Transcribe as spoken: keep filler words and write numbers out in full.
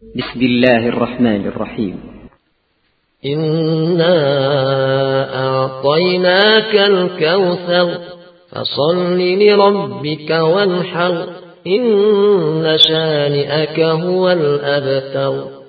بسم الله الرحمن الرحيم. إنا أعطيناك الكوثر فصل لربك وانحر إن شانئك هو الأبتر.